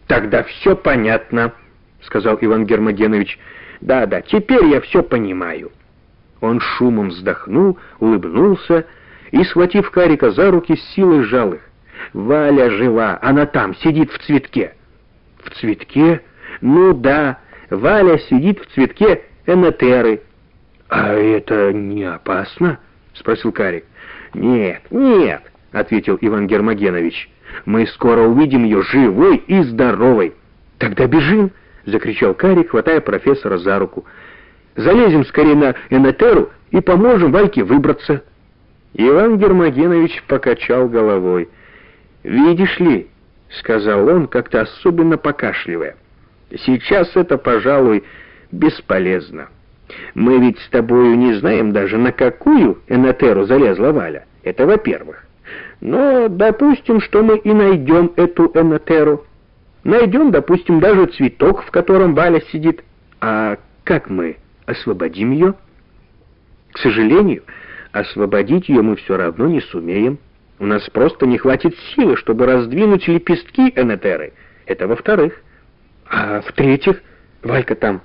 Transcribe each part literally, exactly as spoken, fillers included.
Тогда все понятно, сказал Иван Гермогенович. Да-да, теперь я все понимаю. Он шумом вздохнул, улыбнулся и, схватив Карика за руки, с силой сжал их. Валя жива, она там, сидит в цветке. В цветке? Ну да, Валя сидит в цветке энотеры. А это не опасно? Спросил Карик. Нет, нет, ответил Иван Гермогенович. Мы скоро увидим ее живой и здоровой. Тогда бежим, закричал Карик, хватая профессора за руку. Залезем скорее на энотеру и поможем Вальке выбраться. Иван Гермогенович покачал головой. «Видишь ли», — сказал он, как-то особенно покашливая, — «сейчас это, пожалуй, бесполезно. Мы ведь с тобою не знаем даже, на какую энотеру залезла Валя. Это во-первых. Но допустим, что мы и найдем эту энотеру. Найдем, допустим, даже цветок, в котором Валя сидит. А как мы освободим ее? К сожалению, освободить ее мы все равно не сумеем. У нас просто не хватит силы, чтобы раздвинуть лепестки энотеры. Это во-вторых. А в-третьих, Валька там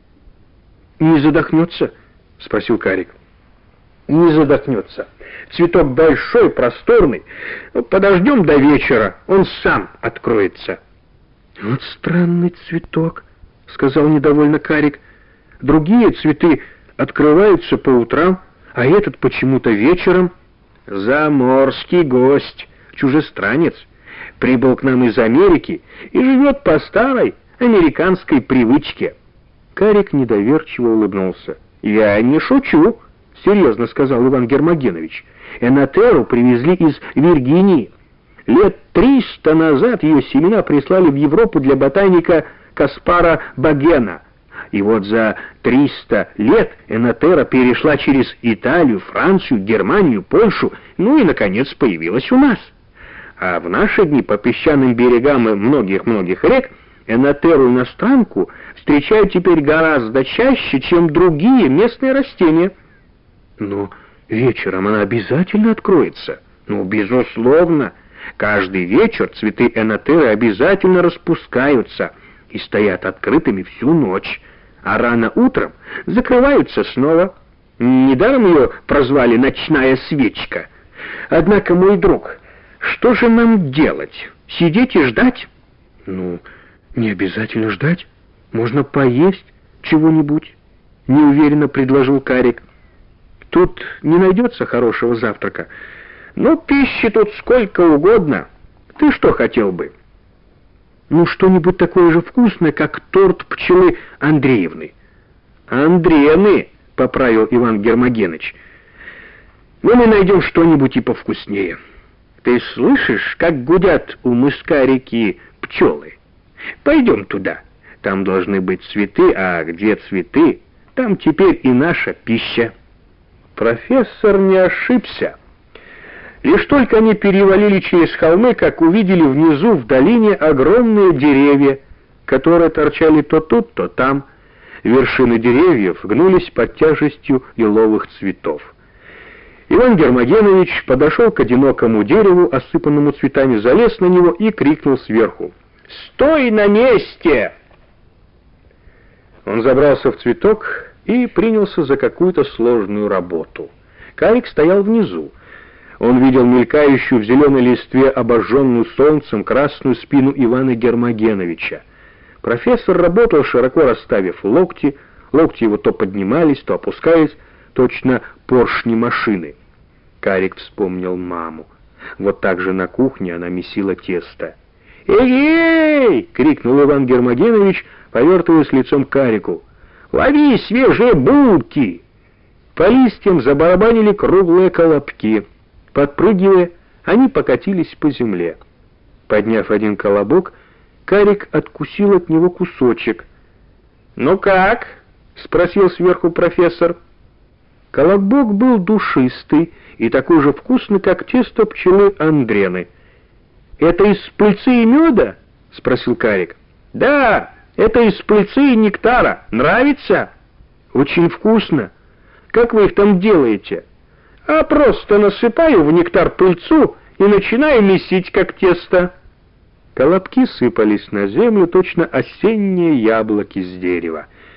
не задохнется? Спросил Карик. Не задохнется. Цветок большой, просторный. Подождем до вечера, он сам откроется. Вот странный цветок, сказал недовольно Карик. Другие цветы открываются по утрам, а этот почему-то вечером. Заморский гость, чужестранец, прибыл к нам из Америки и живет по старой американской привычке. Карик недоверчиво улыбнулся. «Я не шучу», — серьезно сказал Иван Гермогенович. «Энотеру привезли из Виргинии. Лет триста назад ее семена прислали в Европу для ботаника Каспара Багена. И вот за триста лет энотера перешла через Италию, Францию, Германию, Польшу, ну и, наконец, появилась у нас. А в наши дни по песчаным берегам многих-многих рек энотеру-иностранку встречают теперь гораздо чаще, чем другие местные растения». «Но вечером она обязательно откроется?» «Ну, безусловно. Каждый вечер цветы энотеры обязательно распускаются и стоят открытыми всю ночь, а рано утром закрываются снова. Недаром ее прозвали «ночная свечка». Однако, мой друг, что же нам делать? Сидеть и ждать?» «Ну, не обязательно ждать. Можно поесть чего-нибудь», — неуверенно предложил Карик. «Тут не найдется хорошего завтрака. Но пищи тут сколько угодно. Ты что хотел бы?» «Ну, что-нибудь такое же вкусное, как торт пчелы Андреевны». «Андреевны», — поправил Иван Гермогенович. «Ну, мы найдем что-нибудь и повкуснее. Ты слышишь, как гудят у мыска реки пчелы? Пойдем туда. Там должны быть цветы, а где цветы, там теперь и наша пища». Профессор не ошибся. Лишь только они перевалили через холмы, как увидели внизу в долине огромные деревья, которые торчали то тут, то там. Вершины деревьев гнулись под тяжестью еловых цветов. Иван Гермогенович подошел к одинокому дереву, осыпанному цветами, залез на него и крикнул сверху: «Стой на месте!» Он забрался в цветок и принялся за какую-то сложную работу. Карик стоял внизу. Он видел мелькающую в зеленой листве, обожженную солнцем, красную спину Ивана Гермогеновича. Профессор работал, широко расставив локти. Локти его то поднимались, то опускались, точно поршни машины. Карик вспомнил маму. Вот так же на кухне она месила тесто. «Эй-эй!» — крикнул Иван Гермогенович, повертываясь лицом к Карику. «Лови свежие булки!» По листьям забарабанили круглые колобки. Подпрыгивая, они покатились по земле. Подняв один колобок, Карик откусил от него кусочек. «Ну как?» — спросил сверху профессор. Колобок был душистый и такой же вкусный, как тесто пчелы Андрены. «Это из пыльцы и меда?» — спросил Карик. «Да, это из пыльцы и нектара. Нравится?» «Очень вкусно. Как вы их там делаете?» «А просто насыпаю в нектар пыльцу и начинаю месить, как тесто». Колобки сыпались на землю, точно осенние яблоки с дерева.